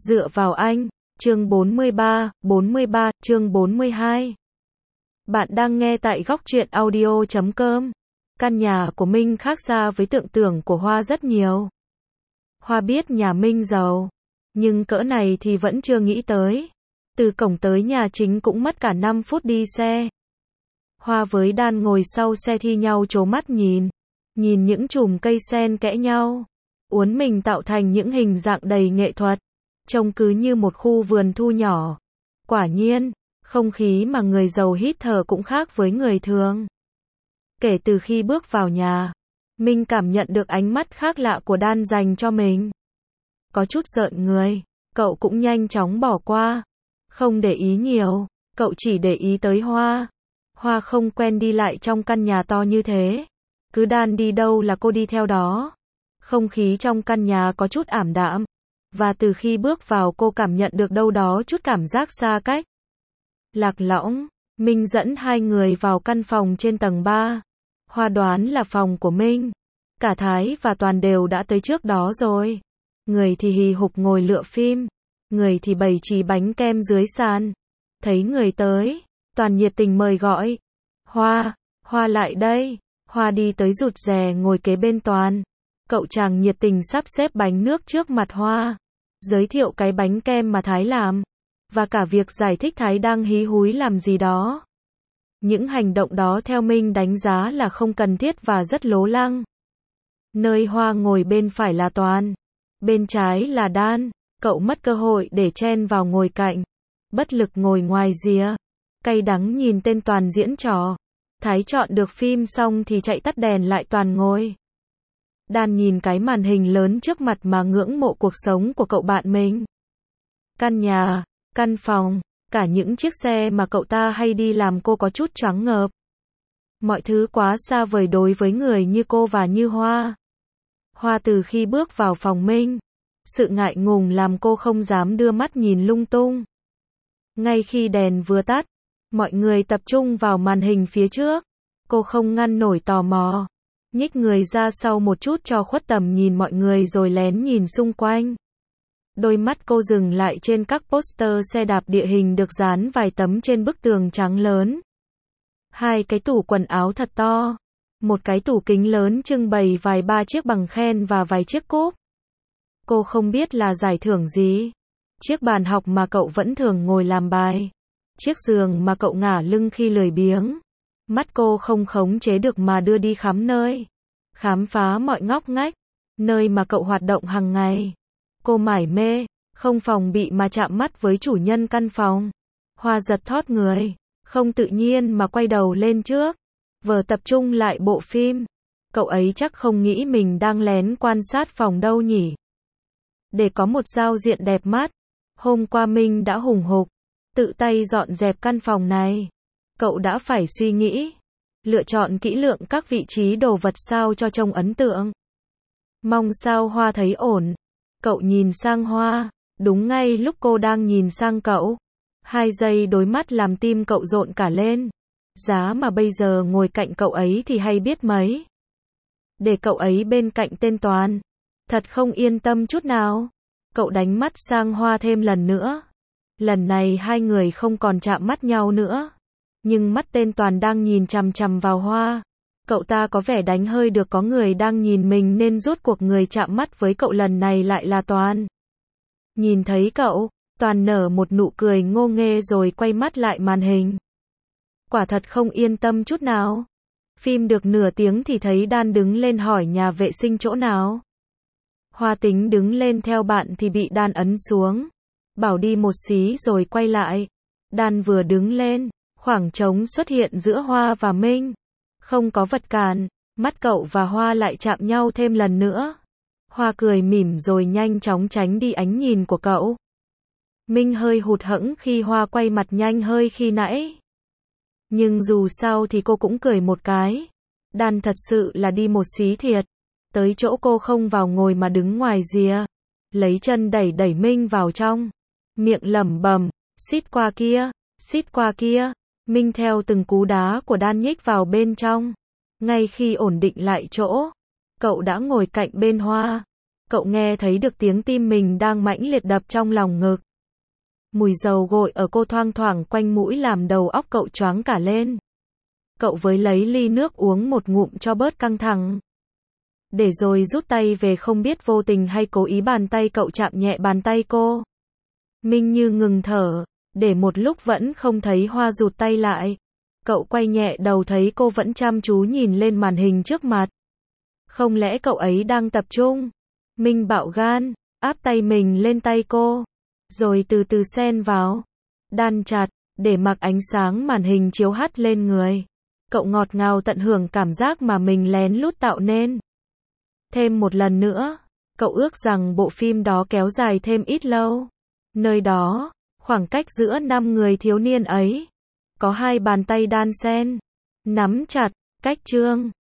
Dựa vào anh, chương 43, chương 42. Bạn đang nghe tại góc truyện audio.com. Căn nhà của Minh khác xa với tưởng tượng của Hoa rất nhiều. Hoa biết nhà Minh giàu, nhưng cỡ này thì vẫn chưa nghĩ tới. Từ cổng tới nhà chính cũng mất cả 5 phút đi xe. Hoa với Đan ngồi sau xe thi nhau trố mắt nhìn những chùm cây sen kẽ nhau, uốn mình tạo thành những hình dạng đầy nghệ thuật, trông cứ như một khu vườn thu nhỏ. Quả nhiên, không khí mà người giàu hít thở cũng khác với người thường. Kể từ khi bước vào nhà, Minh cảm nhận được ánh mắt khác lạ của Đan dành cho mình. Có chút rợn người, cậu cũng nhanh chóng bỏ qua. Không để ý nhiều, cậu chỉ để ý tới Hoa. Hoa không quen đi lại trong căn nhà to như thế. Cứ Đan đi đâu là cô đi theo đó. Không khí trong căn nhà có chút ảm đạm. Và từ khi bước vào cô cảm nhận được đâu đó chút cảm giác xa cách. Lạc lõng, Minh dẫn hai người vào căn phòng trên tầng 3. Hoa đoán là phòng của Minh. Cả Thái và Toàn đều đã tới trước đó rồi. Người thì hì hục ngồi lựa phim. Người thì bày trí bánh kem dưới sàn. Thấy người tới, Toàn nhiệt tình mời gọi. Hoa lại đây. Hoa đi tới rụt rè ngồi kế bên Toàn. Cậu chàng nhiệt tình sắp xếp bánh nước trước mặt Hoa. Giới thiệu cái bánh kem mà Thái làm. Và cả việc giải thích Thái đang hí húi làm gì đó. Những hành động đó theo Minh đánh giá là không cần thiết và rất lố lăng. Nơi Hoa ngồi bên phải là Toàn. Bên trái là Đan. Cậu mất cơ hội để chen vào ngồi cạnh. Bất lực ngồi ngoài rìa. Cay đắng nhìn tên Toàn diễn trò. Thái chọn được phim xong thì chạy tắt đèn lại Toàn ngồi. Đan nhìn cái màn hình lớn trước mặt mà ngưỡng mộ cuộc sống của cậu bạn mình. Căn nhà, căn phòng, cả những chiếc xe mà cậu ta hay đi làm cô có chút choáng ngợp. Mọi thứ quá xa vời đối với người như cô và như Hoa. Hoa từ khi bước vào phòng Minh, sự ngại ngùng làm cô không dám đưa mắt nhìn lung tung. Ngay khi đèn vừa tắt, mọi người tập trung vào màn hình phía trước. Cô không ngăn nổi tò mò. Nhích người ra sau một chút cho khuất tầm nhìn mọi người rồi lén nhìn xung quanh. Đôi mắt cô dừng lại trên các poster xe đạp địa hình được dán vài tấm trên bức tường trắng lớn. Hai cái tủ quần áo thật to. Một cái tủ kính lớn trưng bày vài ba chiếc bằng khen và vài chiếc cúp. Cô không biết là giải thưởng gì. Chiếc bàn học mà cậu vẫn thường ngồi làm bài. Chiếc giường mà cậu ngả lưng khi lười biếng. Mắt cô không khống chế được mà đưa đi khắp nơi. Khám phá mọi ngóc ngách. Nơi mà cậu hoạt động hàng ngày. Cô mải mê, không phòng bị mà chạm mắt với chủ nhân căn phòng. Hoa giật thót người. Không tự nhiên mà quay đầu lên trước. Vờ tập trung lại bộ phim. Cậu ấy chắc không nghĩ mình đang lén quan sát phòng đâu nhỉ. Để có một giao diện đẹp mắt. Hôm qua Minh đã hùng hục. Tự tay dọn dẹp căn phòng này. Cậu đã phải suy nghĩ. Lựa chọn kỹ lưỡng các vị trí đồ vật sao cho trông ấn tượng. Mong sao Hoa thấy ổn. Cậu nhìn sang Hoa. Đúng ngay lúc cô đang nhìn sang cậu. 2 giây đối mắt làm tim cậu rộn cả lên. Giá mà bây giờ ngồi cạnh cậu ấy thì hay biết mấy. Để cậu ấy bên cạnh tên Toàn. Thật không yên tâm chút nào. Cậu đánh mắt sang Hoa thêm lần nữa. Lần này hai người không còn chạm mắt nhau nữa. Nhưng mắt tên Toàn đang nhìn chằm chằm vào Hoa. Cậu ta có vẻ đánh hơi được có người đang nhìn mình nên rốt cuộc người chạm mắt với cậu lần này lại là Toàn. Nhìn thấy cậu, Toàn nở một nụ cười ngô nghê rồi quay mắt lại màn hình. Quả thật không yên tâm chút nào. Phim được nửa tiếng thì thấy Đan đứng lên hỏi nhà vệ sinh chỗ nào. Hoa tính đứng lên theo bạn thì bị Đan ấn xuống. Bảo đi một xí rồi quay lại. Đan vừa đứng lên, khoảng trống xuất hiện giữa Hoa và Minh. Không có vật cản, mắt cậu và Hoa lại chạm nhau thêm lần nữa. Hoa cười mỉm rồi nhanh chóng tránh đi ánh nhìn của cậu. Minh hơi hụt hẫng khi Hoa quay mặt nhanh hơi khi nãy. Nhưng dù sao thì cô cũng cười một cái. Đan thật sự là đi một xí thiệt. Tới chỗ cô không vào ngồi mà đứng ngoài rìa. Lấy chân đẩy đẩy Minh vào trong. Miệng lẩm bẩm, xít qua kia, xít qua kia. Minh theo từng cú đá của Đan nhích vào bên trong. Ngay khi ổn định lại chỗ, cậu đã ngồi cạnh bên Hoa. Cậu nghe thấy được tiếng tim mình đang mãnh liệt đập trong lòng ngực. Mùi dầu gội ở cô thoang thoảng quanh mũi làm đầu óc cậu choáng cả lên. Cậu với lấy ly nước uống một ngụm cho bớt căng thẳng. Để rồi rút tay về, không biết vô tình hay cố ý bàn tay cậu chạm nhẹ bàn tay cô. Minh Như ngừng thở, để một lúc vẫn không thấy Hoa rụt tay lại. Cậu quay nhẹ đầu thấy cô vẫn chăm chú nhìn lên màn hình trước mặt. Không lẽ cậu ấy đang tập trung? Minh bạo gan, áp tay mình lên tay cô, rồi từ từ xen vào, đan chặt, để mặc ánh sáng màn hình chiếu hắt lên người. Cậu ngọt ngào tận hưởng cảm giác mà mình lén lút tạo nên. Thêm một lần nữa, cậu ước rằng bộ phim đó kéo dài thêm ít lâu. Nơi đó, khoảng cách giữa 5 người thiếu niên ấy, có 2 bàn tay đan xen, nắm chặt, cách chương.